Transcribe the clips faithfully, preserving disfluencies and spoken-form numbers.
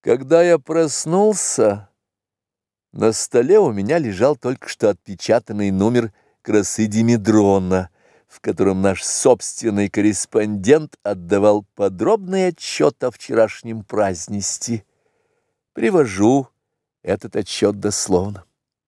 Когда я проснулся, на столе у меня лежал только что отпечатанный номер «Красы Димедрона», в котором наш собственный корреспондент отдавал подробный отчет о вчерашнем празднестве. Привожу этот отчет дословно.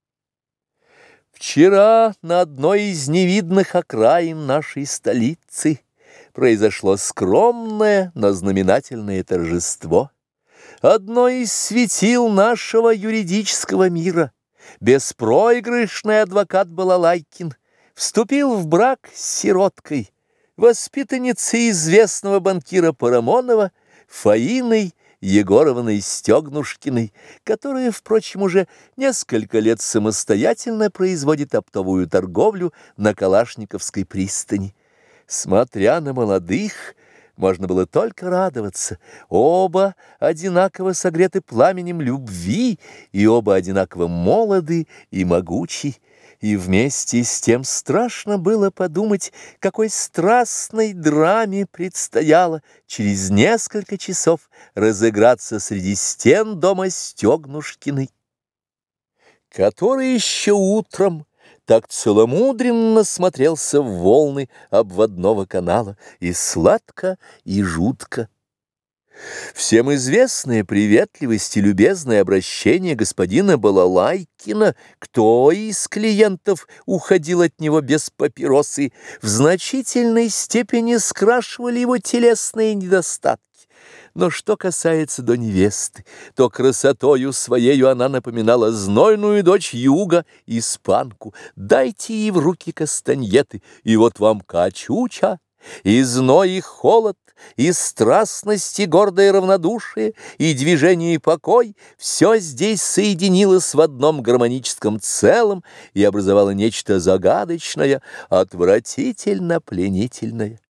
Вчера на одной из невидных окраин нашей столицы произошло скромное, но знаменательное торжество. Одно из светил нашего юридического мира, беспроигрышный адвокат Балалайкин, вступил в брак с сироткой, воспитанницей известного банкира Парамонова, Фаиной Егоровной Стегнушкиной, которая, впрочем, уже несколько лет самостоятельно производит оптовую торговлю на Калашниковской пристани. Смотря на молодых, можно было только радоваться. Оба одинаково согреты пламенем любви, и оба одинаково молоды и могучи. И вместе с тем страшно было подумать, какой страстной драме предстояло через несколько часов разыграться среди стен дома Стегнушкиной, который еще утром так целомудренно смотрелся в волны обводного канала, и сладко, и жутко. Всем известная приветливость и любезное обращение господина Балалайкина, кто из клиентов уходил от него без папиросы, в значительной степени скрашивали его телесные недостатки. Но что касается до невесты, то красотою своею она напоминала знойную дочь юга, испанку. Дайте ей в руки кастаньеты, и вот вам качуча, и зной, и холод, и страстность, и гордое равнодушие, и движение, и покой — все здесь соединилось в одном гармоническом целом и образовало нечто загадочное, отвратительно пленительное.